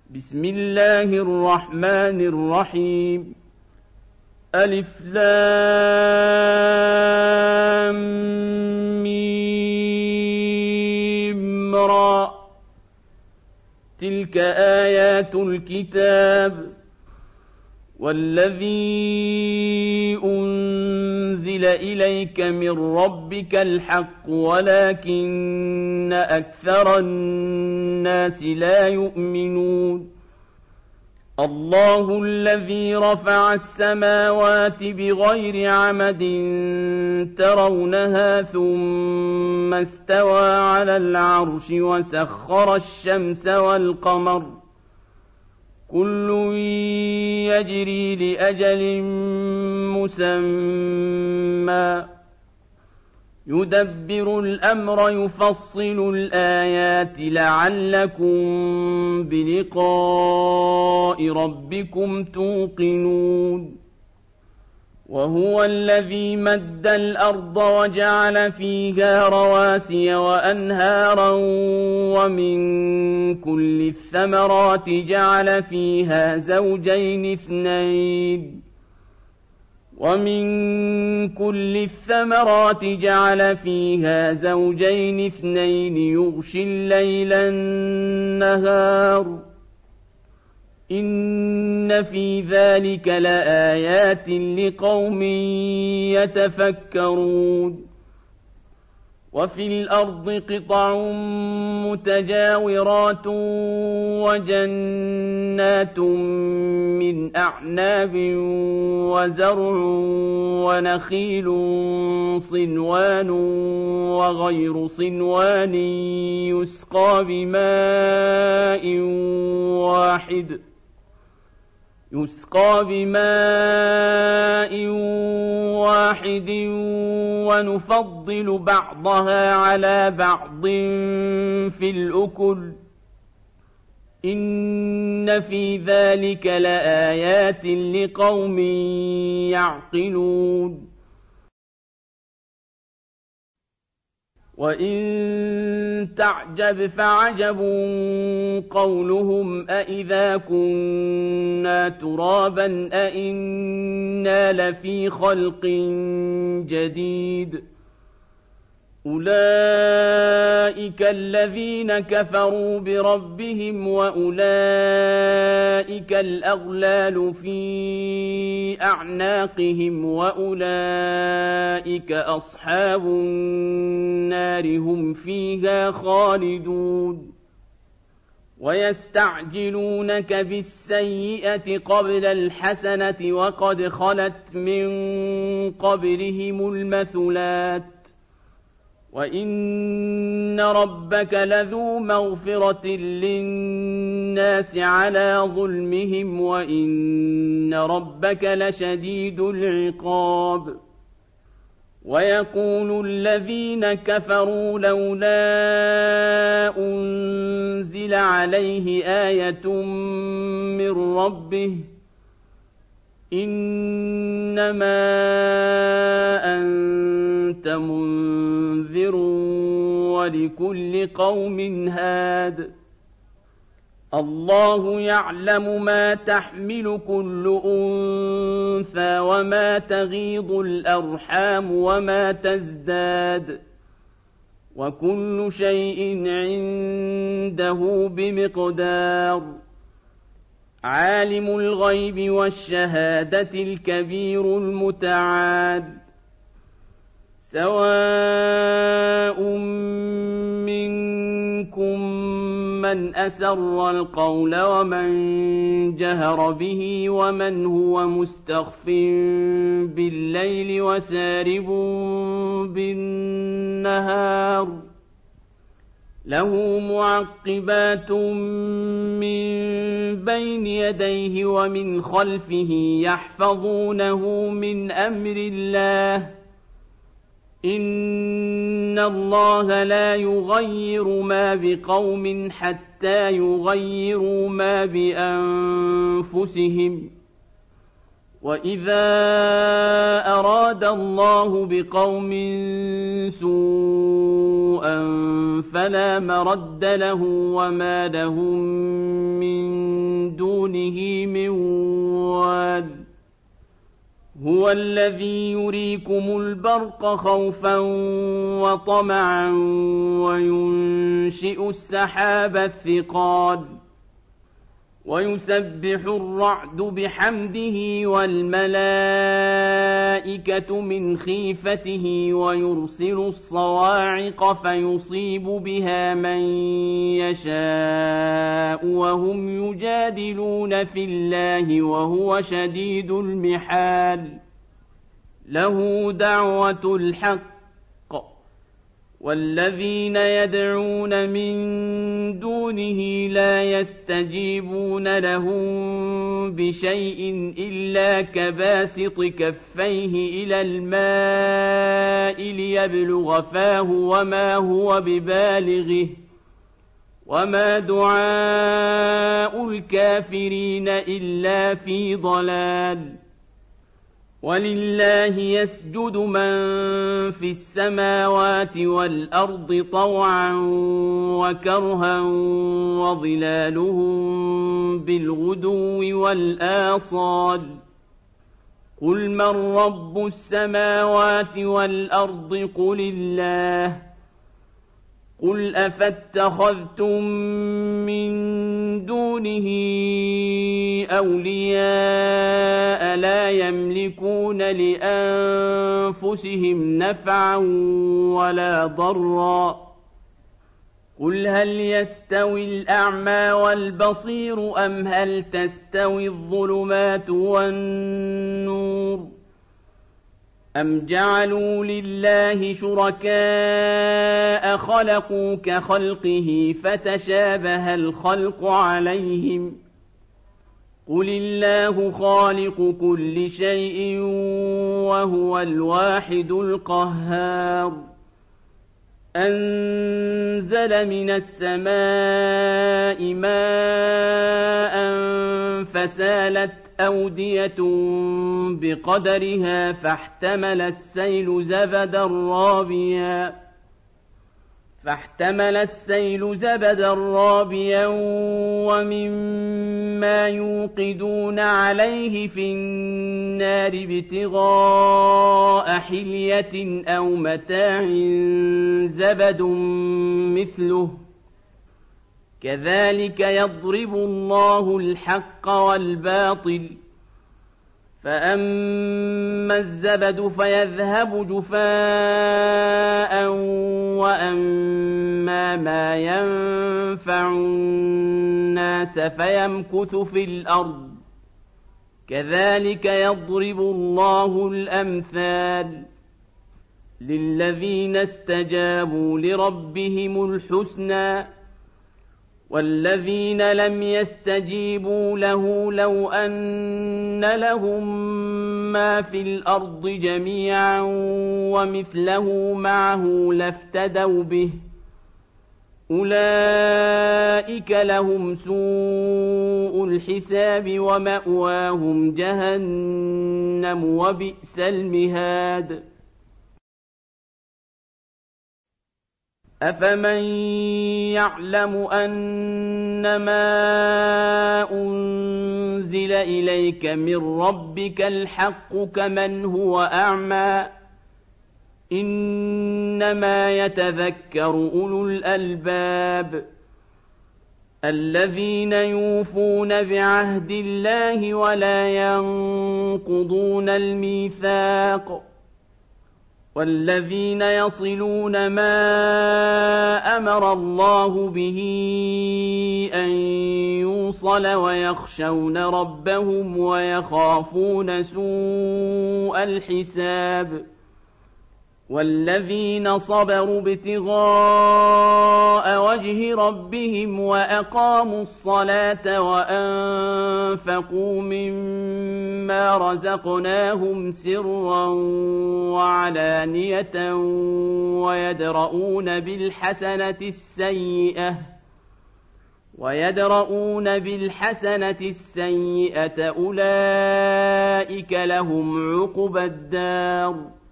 بسم الله الرحمن الرحيم ألف لام ميم را تلك آيات الكتاب والذي أنزل إليك من ربك الحق ولكن أكثر الناس لا يؤمنون الله الذي رفع السماوات بغير عمد ترونها ثم استوى على العرش وسخر الشمس والقمر كل يجري لأجل مسمى يدبر الأمر يفصل الآيات لعلكم بلقاء ربكم توقنون وهو الذي مد الأرض وجعل فيها رواسي وأنهارا ومن كل الثمرات جعل فيها زوجين اثنين يغشي الليل النهار إن في ذلك لآيات لقوم يتفكرون وفي الأرض قطع متجاورات وجنات من أعناب وزرع ونخيل صنوان وغير صنوان يسقى بماء واحد ونفضل بعضها على بعض في الأكل إن في ذلك لآيات لقوم يعقلون وإن تعجب فعجب قولهم أإذا كنا ترابا أإنا لفي خلق جديد أولئك الذين كفروا بربهم وأولئك الأغلال في أعناقهم وأولئك أصحاب النار هم فيها خالدون ويستعجلونك بالسيئة قبل الحسنة وقد خلت من قبلهم المثلات وإن ربك لذو مغفرة للناس على ظلمهم وإن ربك لشديد العقاب ويقول الذين كفروا لولا أنزل عليه آية من ربه إنما أنت منذر ولكل قوم هاد الله يعلم ما تحمل كل أنثى وما تغيض الأرحام وما تزداد وكل شيء عنده بمقدار عالم الغيب والشهادة الكبير المتعال سواء منكم من أسر القول ومن جهر به ومن هو مستخف بالليل وسارب بالنهار له معقبات من بين يديه ومن خلفه يحفظونه من أمر الله إن الله لا يغير ما بقوم حتى يغيروا ما بأنفسهم وإذا أراد الله بقوم سوءا فلا مرد له وما لهم من دونه من وال هو الذي يريكم البرق خوفا وطمعا وينشئ السحاب الثقال ويسبح الرعد بحمده والملائكة من خيفته ويرسل الصواعق فيصيب بها من يشاء وهم يجادلون في الله وهو شديد المحال له دعوة الحق والذين يدعون من دونه لا يستجيبون لهم بشيء إلا كباسط كفيه إلى الماء ليبلغ فاه وما هو ببالغه وما دعاء الكافرين إلا في ضلال ولله يسجد من في السماوات والأرض طوعا وكرها وظلالهم بالغدو والآصال قل من رب السماوات والأرض قل الله قل أفاتخذتم من دونه أولياء لا يملكون لأنفسهم نفعا ولا ضرا قل هل يستوي الأعمى والبصير أم هل تستوي الظلمات والنور أم جعلوا لله شركاء خلقوا كخلقه فتشابه الخلق عليهم قل الله خالق كل شيء وهو الواحد القهار أنزل من السماء ماء فسالت أودية بقدرها فاحتمل السيل زبدا رابيا ومما يوقدون عليه في النار ابتغاء حلية أو متاع زبد مثله كذلك يضرب الله الحق والباطل فأما الزبد فيذهب جفاء وأما ما ينفع الناس فيمكث في الأرض كذلك يضرب الله الأمثال للذين استجابوا لربهم الحسنى والذين لم يستجيبوا له لو أن لهم ما في الأرض جميعا ومثله معه لافتدوا به أولئك لهم سوء الحساب ومأواهم جهنم وبئس المهاد أفمن يعلم أنما أنزل إليك من ربك الحق كمن هو أعمى إنما يتذكر أولو الألباب الذين يوفون بعهد الله ولا ينقضون الميثاق والذين يصلون ما أمر الله به أن يوصل ويخشون ربهم ويخافون سوء الحساب والذين صبروا ابتغاء وجه ربهم وأقاموا الصلاة وأنفقوا مما رزقناهم سرا وعلانية ويدرؤون بالحسنة السيئة ويدرؤون بالحسنة السيئة أولئك لهم عقبى الدار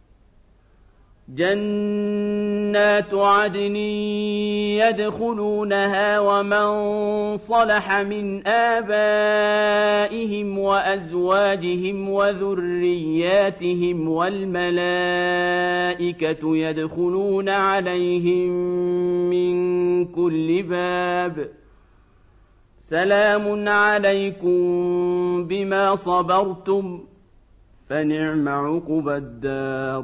جنات عدن يدخلونها ومن صلح من آبائهم وأزواجهم وذرياتهم والملائكة يدخلون عليهم من كل باب سلام عليكم بما صبرتم فنعم عقبى الدار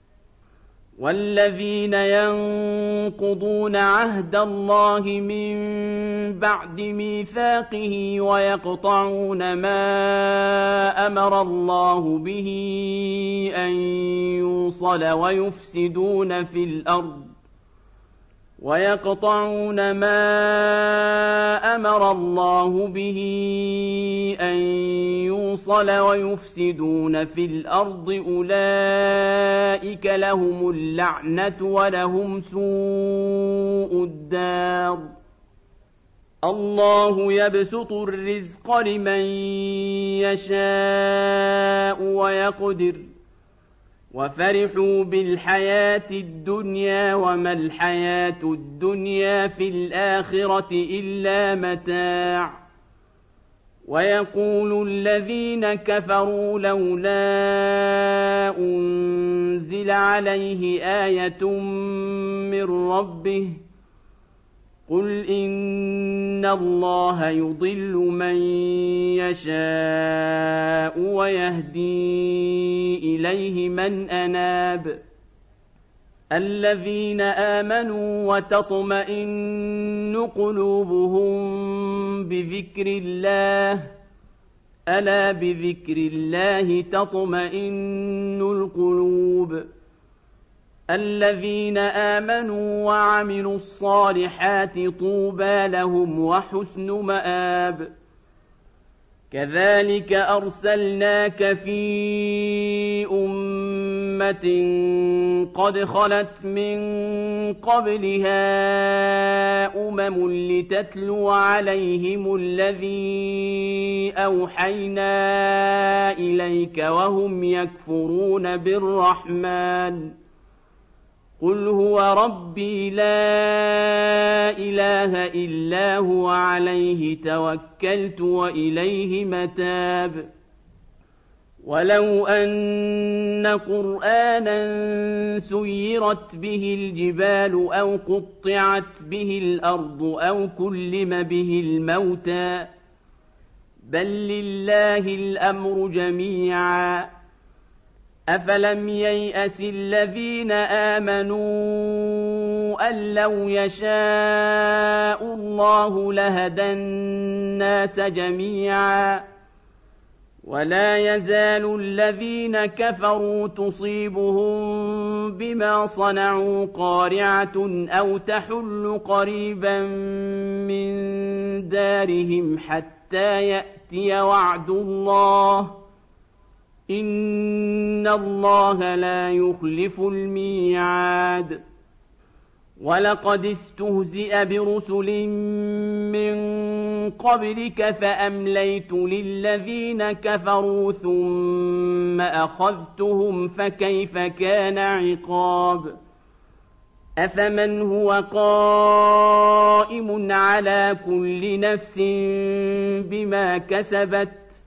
والذين ينقضون عهد الله من بعد ميثاقه ويقطعون ما أمر الله به أن يوصل ويقطعون ما أمر الله به أن يوصل ويفسدون في الأرض أولئك لهم اللعنة ولهم سوء الدار الله يبسط الرزق لمن يشاء ويقدر وفرحوا بالحياة الدنيا وما الحياة الدنيا في الآخرة إلا متاع ويقول الذين كفروا لولا أنزل عليه آية من ربه قل إن الله يضل من يشاء ويهدي إليه من أناب الذين آمنوا وتطمئن قلوبهم بذكر الله ألا بذكر الله تطمئن القلوب الذين آمنوا وعملوا الصالحات طوبى لهم وحسن مآب كذلك أرسلناك في أمة قد خلت من قبلها لتتلو عليهم الذي أوحينا إليك وهم يكفرون بالرحمن قل هو ربي لا إله إلا هو عليه توكلت وإليه متاب ولو أن قرآنا سيرت به الجبال أو قطعت به الأرض أو كلم به الموتى بل لله الأمر جميعا أفلم ييأس الذين آمنوا أن لو يشاء الله لهدى الناس جميعا ولا يزال الذين كفروا تصيبهم بما صنعوا قارعة أو تحل قريبا من دارهم حتى يأتي وعد الله إن الله لا يخلف الميعاد ولقد استهزئ برسل من قبلك فأمليت للذين كفروا ثم أخذتهم فكيف كان عقاب أفمن هو قائم على كل نفس بما كسبت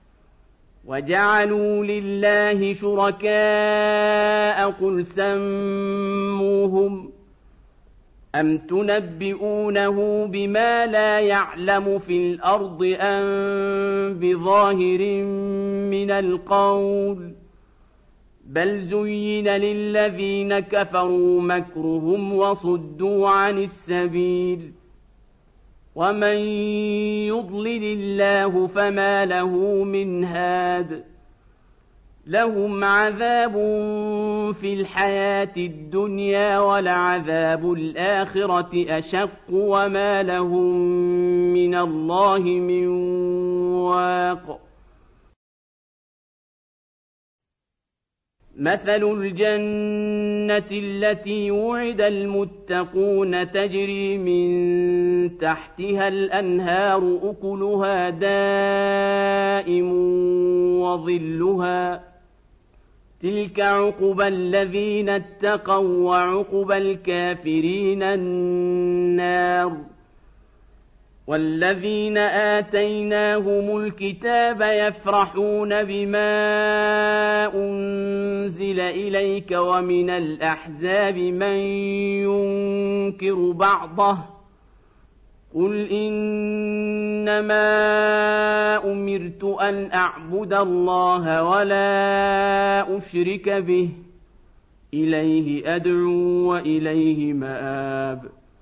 وجعلوا لله شركاء قل سموهم أم تنبئونه بما لا يعلم في الأرض أم بظاهر من القول بل زين للذين كفروا مكرهم وصدوا عن السبيل ومن يضلل الله فما له من هاد لهم عذاب في الحياة الدنيا ولعذاب الآخرة أشق وما لهم من الله من واق مثل الجنة التي وعد المتقون تجري من تحتها الأنهار أكلها دائم وظلها تلك عقبى الذين اتقوا وعقبى الكافرين النار والذين آتيناهم الكتاب يفرحون بما أنزل إليك ومن الأحزاب من ينكر بعضه قل إنما أمرت أن أعبد الله ولا أشرك به إليه أدعو وإليه مآب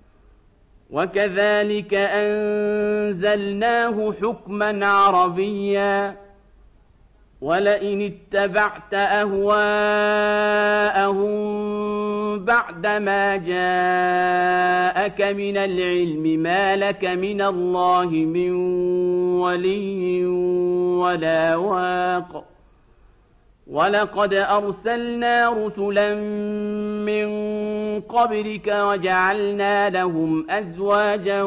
وكذلك أنزلناه حكما عربيا ولئن اتبعت أهواءهم بعدما جاءك من العلم ما لك من الله من ولي ولا واق ولقد أرسلنا رسلا من قبلك وجعلنا لهم أزواجا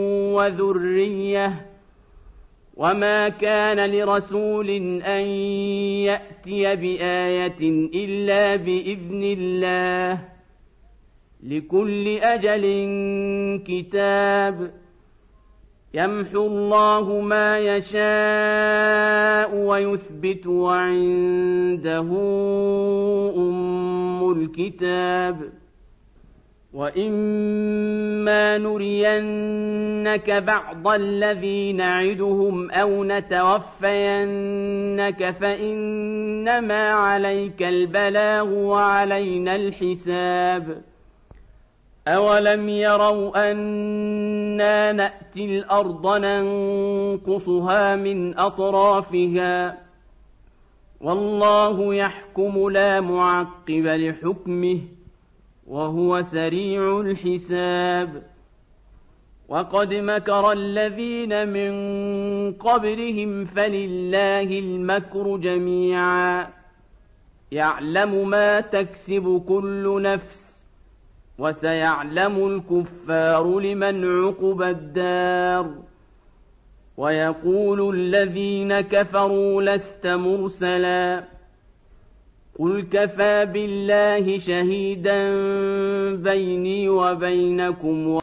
وذرية وما كان لرسول أن يأتي بآية إلا بإذن الله لكل أجل كتاب يمحو الله ما يشاء ويثبت وعنده أم الكتاب وإما نرينك بعض الذي نعدهم أو نتوفينك فإنما عليك البلاغ وعلينا الحساب أولم يروا أنا نأتي الأرض ننقصها من أطرافها والله يحكم لا معقب لحكمه وهو سريع الحساب وقد مكر الذين من قبلهم فلله المكر جميعا يعلم ما تكسب كل نفس وسيعلم الكفار لمن عقبى الدار ويقول الذين كفروا لست مرسلا قل كفى بالله شهيدا بيني وبينكم